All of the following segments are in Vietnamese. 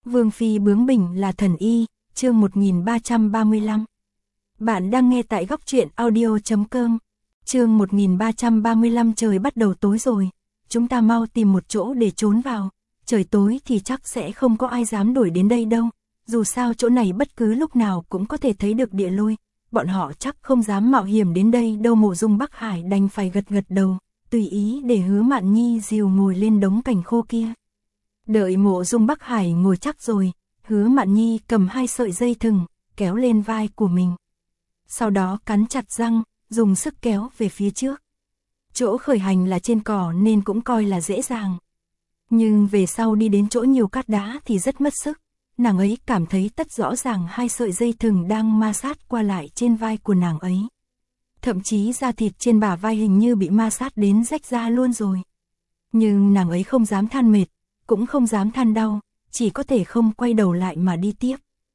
Vương phi bướng bỉnh là thần y, chương 1335. Bạn đang nghe tại góc truyện audio.com. Chương 1335. Trời bắt đầu tối rồi, chúng ta mau tìm một chỗ để trốn vào, trời tối thì chắc sẽ không có ai dám đuổi đến đây đâu, dù sao chỗ này bất cứ lúc nào cũng có thể thấy được địa lôi, bọn họ chắc không dám mạo hiểm đến đây đâu. Mộ Dung Bắc Hải đành phải gật gật đầu, tùy ý để Hứa Mạn Nhi dìu ngồi lên đống cành khô kia. Đợi Mộ Dung Bắc Hải ngồi chắc rồi, Hứa Mạn Nhi cầm 2 sợi dây thừng, kéo lên vai của mình. Sau đó cắn chặt răng, dùng sức kéo về phía trước. Chỗ khởi hành là trên cỏ nên cũng coi là dễ dàng. Nhưng về sau đi đến chỗ nhiều cát đá thì rất mất sức. Nàng ấy cảm thấy tất rõ ràng 2 sợi dây thừng đang ma sát qua lại trên vai của nàng ấy. Thậm chí da thịt trên bả vai hình như bị ma sát đến rách ra luôn rồi. Nhưng nàng ấy không dám than mệt, cũng không dám than đau, chỉ có thể không quay đầu lại mà đi tiếp.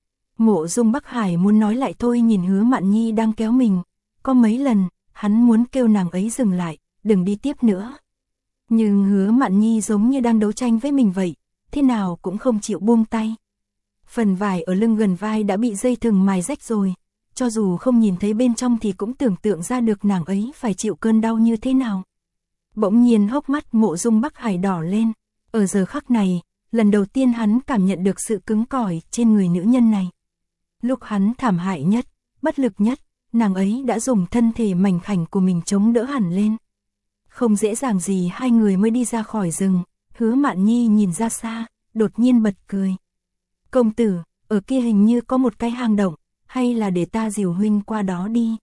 Mộ Dung Bắc Hải muốn nói lại thôi, nhìn Hứa Mạn Nhi đang kéo mình, có mấy lần, hắn muốn kêu nàng ấy dừng lại, đừng đi tiếp nữa. Nhưng Hứa Mạn Nhi giống như đang đấu tranh với mình vậy, thế nào cũng không chịu buông tay. Phần vải ở lưng gần vai đã bị dây thừng mài rách rồi, cho dù không nhìn thấy bên trong thì cũng tưởng tượng ra được nàng ấy phải chịu cơn đau như thế nào. Bỗng nhiên hốc mắt Mộ Dung Bắc Hải đỏ lên, ở giờ khắc này, lần đầu tiên hắn cảm nhận được sự cứng cỏi trên người nữ nhân này. Lúc hắn thảm hại nhất, bất lực nhất, nàng ấy đã dùng thân thể mảnh khảnh của mình chống đỡ hẳn lên. Không dễ dàng gì hai người mới đi ra khỏi rừng, Hứa Mạn Nhi nhìn ra xa, đột nhiên bật cười. Công tử, ở kia hình như có một cái hang động, hay là để ta dìu huynh qua đó đi.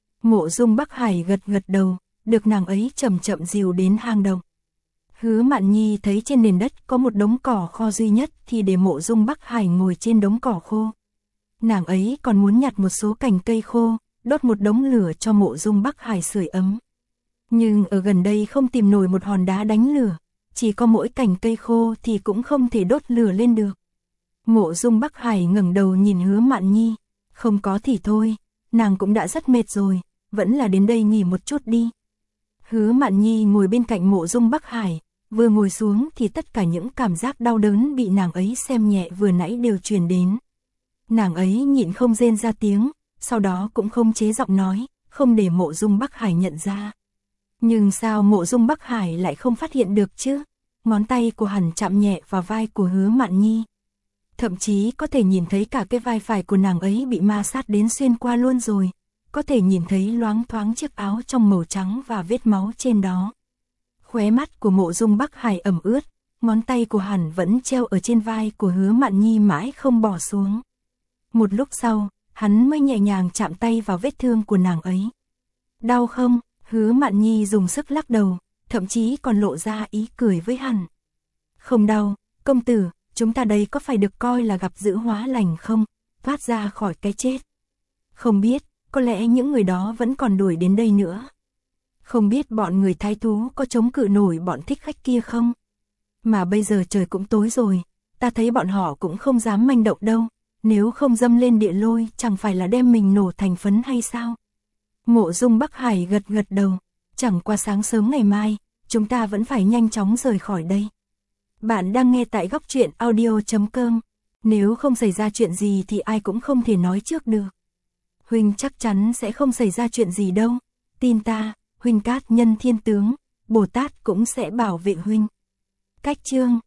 Mộ Dung Bắc Hải gật gật đầu, được nàng ấy chậm chậm dìu đến hang động. Hứa Mạn Nhi thấy trên nền đất có một đống cỏ khô duy nhất thì để Mộ Dung Bắc Hải ngồi trên đống cỏ khô. Nàng ấy còn muốn nhặt một số cành cây khô, đốt một đống lửa cho Mộ Dung Bắc Hải sưởi ấm. Nhưng ở gần đây không tìm nổi một hòn đá đánh lửa, chỉ có mỗi cành cây khô thì cũng không thể đốt lửa lên được. Mộ Dung Bắc Hải ngẩng đầu nhìn Hứa Mạn Nhi, không có thì thôi, nàng cũng đã rất mệt rồi, vẫn là đến đây nghỉ một chút đi. Hứa Mạn Nhi ngồi bên cạnh Mộ Dung Bắc Hải, vừa ngồi xuống thì tất cả những cảm giác đau đớn bị nàng ấy xem nhẹ vừa nãy đều truyền đến. Nàng ấy nhịn không rên ra tiếng, sau đó cũng không chế giọng nói, không để Mộ Dung Bắc Hải nhận ra. Nhưng sao Mộ Dung Bắc Hải lại không phát hiện được chứ? Ngón tay của hắn chạm nhẹ vào vai của Hứa Mạn Nhi. Thậm chí có thể nhìn thấy cả cái vai phải của nàng ấy bị ma sát đến xuyên qua luôn rồi. Có thể nhìn thấy loáng thoáng chiếc áo trong màu trắng và vết máu trên đó. Khóe mắt của Mộ Dung Bắc Hải ẩm ướt, ngón tay của hắn vẫn treo ở trên vai của Hứa Mạn Nhi mãi không bỏ xuống. Một lúc sau, hắn mới nhẹ nhàng chạm tay vào vết thương của nàng ấy. Đau không? Hứa Mạn Nhi dùng sức lắc đầu, thậm chí còn lộ ra ý cười với hắn. Không đau, công tử, chúng ta đây có phải được coi là gặp dữ hóa lành không? Thoát ra khỏi cái chết. Không biết, có lẽ những người đó vẫn còn đuổi đến đây nữa. Không biết bọn người thái thú có chống cự nổi bọn thích khách kia không? Mà bây giờ trời cũng tối rồi, ta thấy bọn họ cũng không dám manh động đâu. Nếu không dâm lên địa lôi chẳng phải là đem mình nổ thành phấn hay sao? Mộ Dung Bắc Hải gật gật đầu, chẳng qua sáng sớm ngày mai, chúng ta vẫn phải nhanh chóng rời khỏi đây. Bạn đang nghe tại góc truyện audio.com. Nếu không xảy ra chuyện gì thì ai cũng không thể nói trước được. Huynh chắc chắn sẽ không xảy ra chuyện gì đâu, tin ta, huynh Cát Nhân Thiên Tướng, Bồ Tát cũng sẽ bảo vệ huynh. Cách chương